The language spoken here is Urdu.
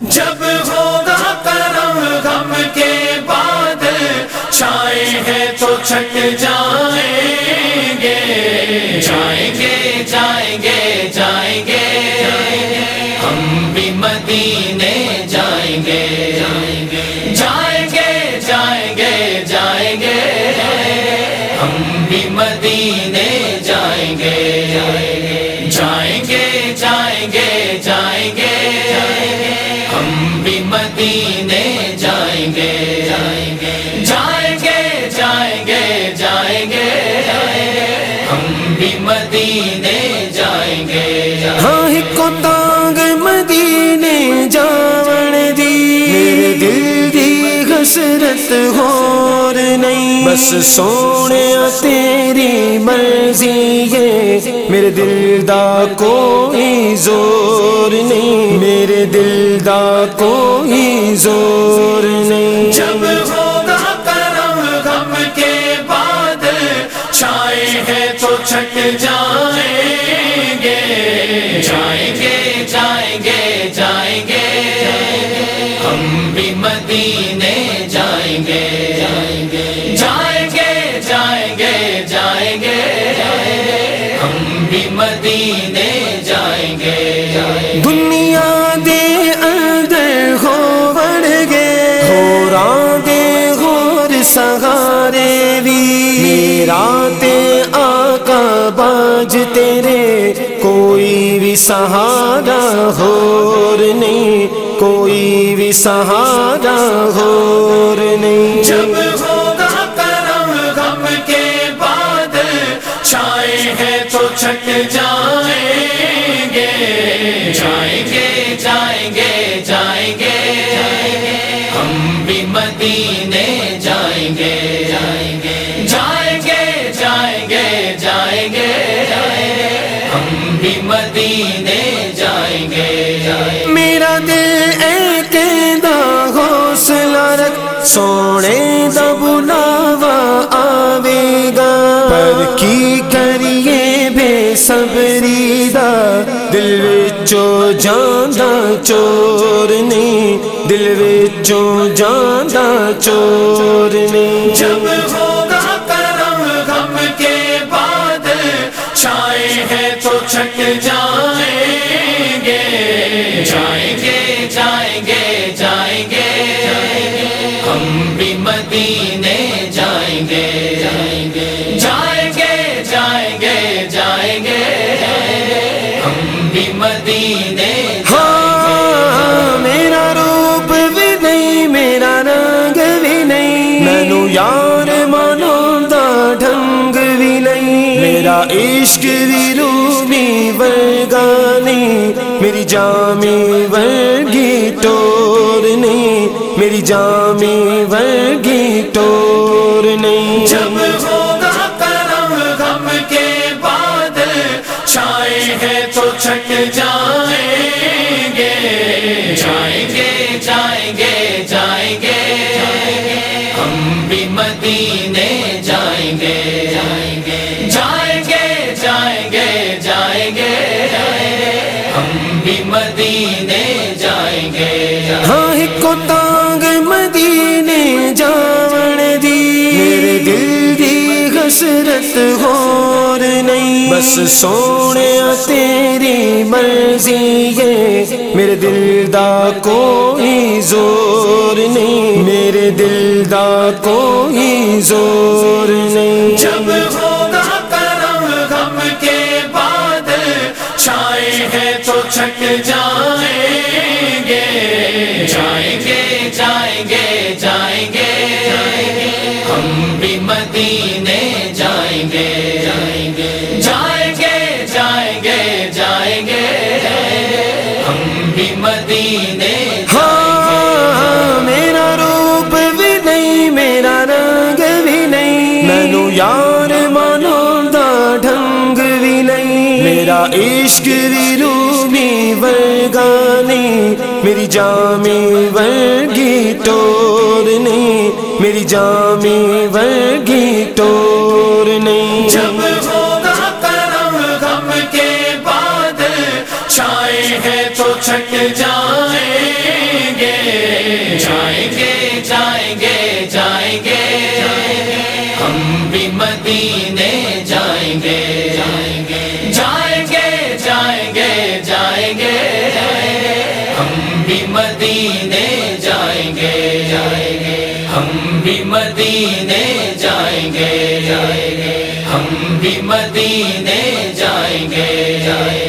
جب ہوگا کرم غم کے بادل چھائے ہیں تو چھٹ جائیں گے، جائیں گے جائیں گے جائیں گے، ہم بھی مدینے جائیں گے، جائیں گے جائیں گے جائیں گے، ہم بھی مدینے جائیں گے، جائیں گے جائیں گے جائیں گے، ہم بھی مدینے جائیں گے، جائیں گے جائیں گے جائیں گے، ہم بھی مدینے جائیں گے۔ ہاں کو تانگ مدینے جاون دی، میرے دل دی حسرت ہور نہیں، بس سونے تیری مرضی ہے، میرے دل دا کوئی زور نہیں، میرے دل دا کوئی زور نہیں۔ جب ہوگا کرم غم کے بادل چھائے ہیں تو چھٹ جائیں گے، جائیں گے جائیں گے جائیں گے، ہم بھی مدینے جائیں گے، جائیں گے جائیں گے جائیں گے، ہم بھی مدینے جائیں گے۔ دنیا دے اندر ہو بڑھ گئے، ہو راں دے غور سہارے بھی، میرا تے آقا باج تیرے کوئی بھی سہارا ہور نہیں، کوئی بھی سہارا ہور نہیں۔ جب ہوگا کرم غم کے بادل چھائے ہیں تو چھٹ جائیں گے، جائیں گے جائیں گے جائیں گے، ہم بھی مدینے جائیں گے، جائیں گے جائیں گے جائیں گے، ہم بھی مدینے جائیں گے۔ میرا دل اے کہندا حوصلہ رکھ، سونے دا بلاوا آوے گا، پر کی کریے بے صبری دا، دل وچوں جاندا چور نہیں، دل وچوں جاندا چور نہیں۔ جب ہوگا کرم غم کے بادل چھائے ہیں تو چھٹ جائیں گے، جائیں گے جائیں گے جائیں گے، ہم بھی مدینے جائیں گے، جائیں گے جائیں گے جائیں گے، ہم بھی مدینے ہاں میرا روپ بھی نہیں، میرا رنگ بھی نہیں، مینوں یار مانوں دا ڈھنگ بھی نہیں، میرا عشق بھی رومی ورگا نہیں، میری جامی ورگی ٹور نہیں، میری جامی ورگی ٹور نہیں۔ جب ہوگا کرم غم کے بادل چھائے ہیں تو چھٹ جائیں گے، جائیں گے جائیں گے جائیں گے، ہم بھی مدینے جائیں گے، جائیں گے جائیں گے جائیں گے، ہم بھی مدینے جائیں گے۔ ہاں کو تانگ مدینے جاون دی، میرے دل دی حسرت ہور نہیں، بس سونے تیری مرضی ہے، میرے دل دا کوئی زور نہیں، میرے دل دا کوئی زور نہیں۔ جب ہوگا کرم غم کے بادل چھائے ہیں تو چھٹ جائیں گے، جائیں گے جائیں گے جائیں گے، ہم بھی مدینے جائیں گے، جائیں گے جائیں گے جائیں گے، ہم بھی مدینے ہاں میرا روپ بھی نہیں، میرا رنگ بھی نہیں، مینوں یار مانوں دا ڈھنگ بھی نہیں، میرا عشق بھی رومی ورگا نہیں، میری جامی ورگی ٹور نہیں، میری جامی ورگی ٹور نہیں۔ جب ہوگا کرم غم کے بادل چھائے ہیں تو چھٹ جائیں بھی مدینے جائیں گے، ہم بھی مدینے جائیں گے۔